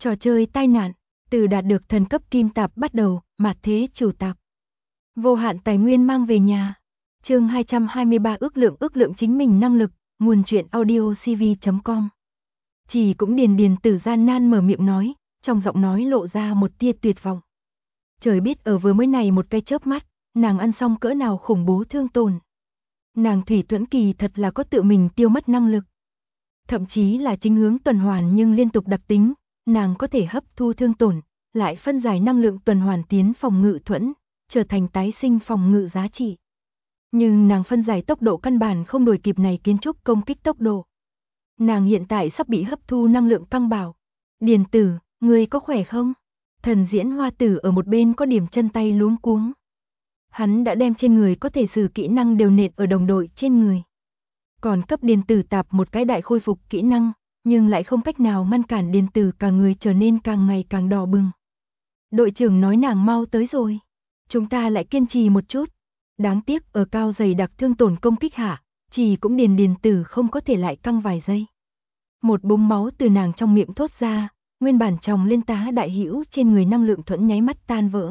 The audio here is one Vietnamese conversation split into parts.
Trò chơi tai nạn, từ đạt được thần cấp kim tạp bắt đầu, mạt thế chủ tạp. Vô hạn tài nguyên mang về nhà. Chương 223 ước lượng chính mình năng lực, nguồn truyện audio cv.com. Chỉ cũng Điền Tử gian nan mở miệng nói, trong giọng nói lộ ra một tia tuyệt vọng. Trời biết ở vừa mới này một cái chớp mắt, nàng ăn xong cỡ nào khủng bố thương tổn. Nàng thủy tuẫn kỳ thật là có tự mình tiêu mất năng lực. Thậm chí là chính hướng tuần hoàn nhưng liên tục đặc tính, nàng có thể hấp thu thương tổn, lại phân giải năng lượng tuần hoàn tiến phòng ngự thuẫn, trở thành tái sinh phòng ngự giá trị. Nhưng nàng phân giải tốc độ căn bản không đuổi kịp này kiến trúc công kích tốc độ. Nàng hiện tại sắp bị hấp thu năng lượng căng bảo. Điền Tử, ngươi có khỏe không? Thần diễn hoa tử ở một bên có điểm chân tay luống cuống. Hắn đã đem trên người có thể sử kỹ năng đều nện ở đồng đội trên người. Còn cấp Điền Tử tạp một cái đại khôi phục kỹ năng, nhưng lại không cách nào ngăn cản Điền Tử cả người trở nên càng ngày càng đỏ bừng. Đội trưởng nói nàng mau tới rồi. Chúng ta lại kiên trì một chút. Đáng tiếc ở cao dày đặc thương tổn công kích hạ, chỉ cũng Điền Tử không có thể lại căng vài giây. Một búng máu từ nàng trong miệng thốt ra, nguyên bản chồng lên tá đại hữu trên người năng lượng thuẫn nháy mắt tan vỡ.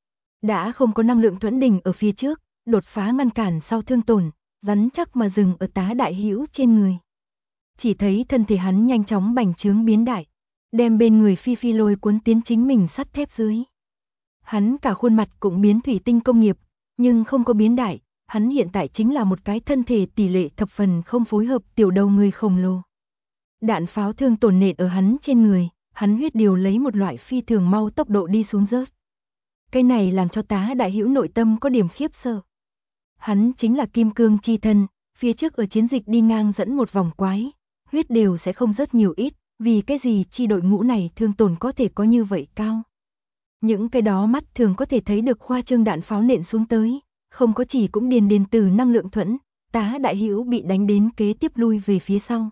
Đã không có năng lượng thuẫn đỉnh ở phía trước, đột phá ngăn cản sau thương tổn, rắn chắc mà dừng ở tá đại hữu trên người. Chỉ thấy thân thể hắn nhanh chóng bành trướng biến đại, đem bên người phi lôi cuốn tiến chính mình sắt thép dưới. Hắn cả khuôn mặt cũng biến thủy tinh công nghiệp, nhưng không có biến đại, hắn hiện tại chính là một cái thân thể tỷ lệ thập phần không phối hợp tiểu đầu người khổng lồ. Đạn pháo thương tổn nện ở hắn trên người, hắn huyết điều lấy một loại phi thường mau tốc độ đi xuống rớt. Cái này làm cho tá đại hữu nội tâm có điểm khiếp sợ. Hắn chính là kim cương chi thân, phía trước ở chiến dịch đi ngang dẫn một vòng quái, huyết đều sẽ không rớt nhiều ít, vì cái gì chi đội ngũ này thương tổn có thể có như vậy cao. Những cái đó mắt thường có thể thấy được khoa trương đạn pháo nện xuống tới, không có chỉ cũng Điền Tử năng lượng thuẫn, tá đại hữu bị đánh đến kế tiếp lui về phía sau.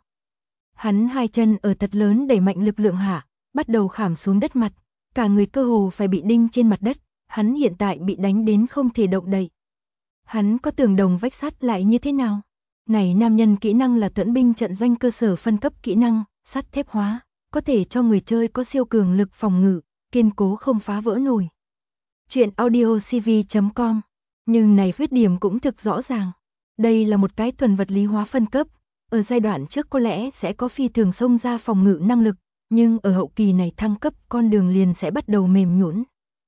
Hắn hai chân ở thật lớn đẩy mạnh lực lượng hạ, bắt đầu khảm xuống đất mặt, cả người cơ hồ phải bị đinh trên mặt đất, hắn hiện tại bị đánh đến không thể động đậy. Hắn có tường đồng vách sắt lại như thế nào? Này nam nhân kỹ năng là thuẫn binh trận doanh cơ sở phân cấp kỹ năng, sắt thép hóa, có thể cho người chơi có siêu cường lực phòng ngự, kiên cố không phá vỡ nổi. Chuyện audio cv.com. Nhưng này khuyết điểm cũng thực rõ ràng. Đây là một cái thuần vật lý hóa phân cấp, ở giai đoạn trước có lẽ sẽ có phi thường xông ra phòng ngự năng lực, nhưng ở hậu kỳ này thăng cấp con đường liền sẽ bắt đầu mềm nhũn.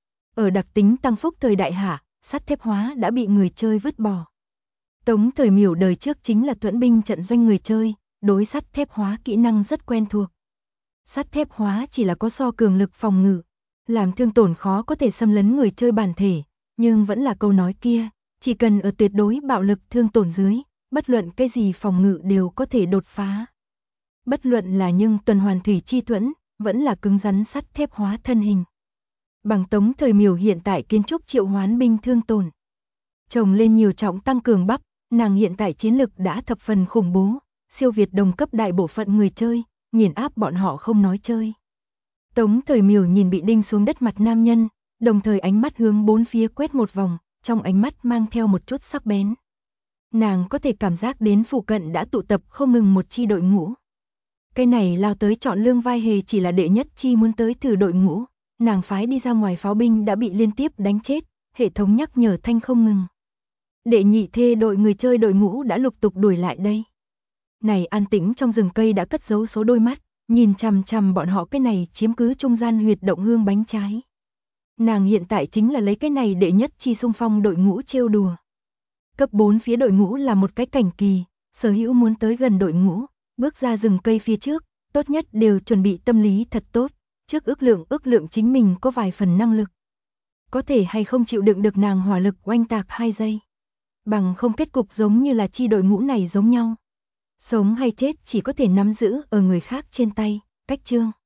Ở đặc tính tăng phúc thời đại hạ, sắt thép hóa đã bị người chơi vứt bỏ. Tống Thời Miểu đời trước chính là thuẫn binh trận doanh người chơi, đối sắt thép hóa kỹ năng rất quen thuộc. Sắt thép hóa chỉ là có so cường lực phòng ngự, làm thương tổn khó có thể xâm lấn người chơi bản thể, nhưng vẫn là câu nói kia, chỉ cần ở tuyệt đối bạo lực thương tổn dưới, bất luận cái gì phòng ngự đều có thể đột phá. Bất luận là nhưng tuần hoàn thủy chi thuẫn, vẫn là cứng rắn sắt thép hóa thân hình. Bằng Tống Thời Miểu hiện tại kiến trúc triệu hoán binh thương tổn. Chồng lên nhiều trọng tăng cường bắp, nàng hiện tại chiến lực đã thập phần khủng bố, siêu việt đồng cấp đại bộ phận người chơi, nghiền áp bọn họ không nói chơi. Tống Thời Miểu nhìn bị đinh xuống đất mặt nam nhân, đồng thời ánh mắt hướng bốn phía quét một vòng, trong ánh mắt mang theo một chút sắc bén. Nàng có thể cảm giác đến phụ cận đã tụ tập không ngừng một chi đội ngũ. Cái này lao tới chọn lương vai hề chỉ là đệ nhất chi muốn tới thử đội ngũ, nàng phái đi ra ngoài pháo binh đã bị liên tiếp đánh chết, hệ thống nhắc nhở thanh không ngừng. Đệ nhị thê đội người chơi đội ngũ đã lục tục đuổi lại đây. Này an tĩnh trong rừng cây đã cất giấu số đôi mắt, nhìn chằm chằm bọn họ cái này chiếm cứ trung gian huyệt động hương bánh trái. Nàng hiện tại chính là lấy cái này đệ nhất chi xung phong đội ngũ trêu đùa. Cấp 4 phía đội ngũ là một cái cảnh kỳ, sở hữu muốn tới gần đội ngũ, bước ra rừng cây phía trước, tốt nhất đều chuẩn bị tâm lý thật tốt, trước ước lượng chính mình có vài phần năng lực. Có thể hay không chịu đựng được nàng hỏa lực oanh tạc 2 giây. Bằng không kết cục giống như là chi đội ngũ này giống nhau. Sống hay chết chỉ có thể nắm giữ ở người khác trên tay, cách chương.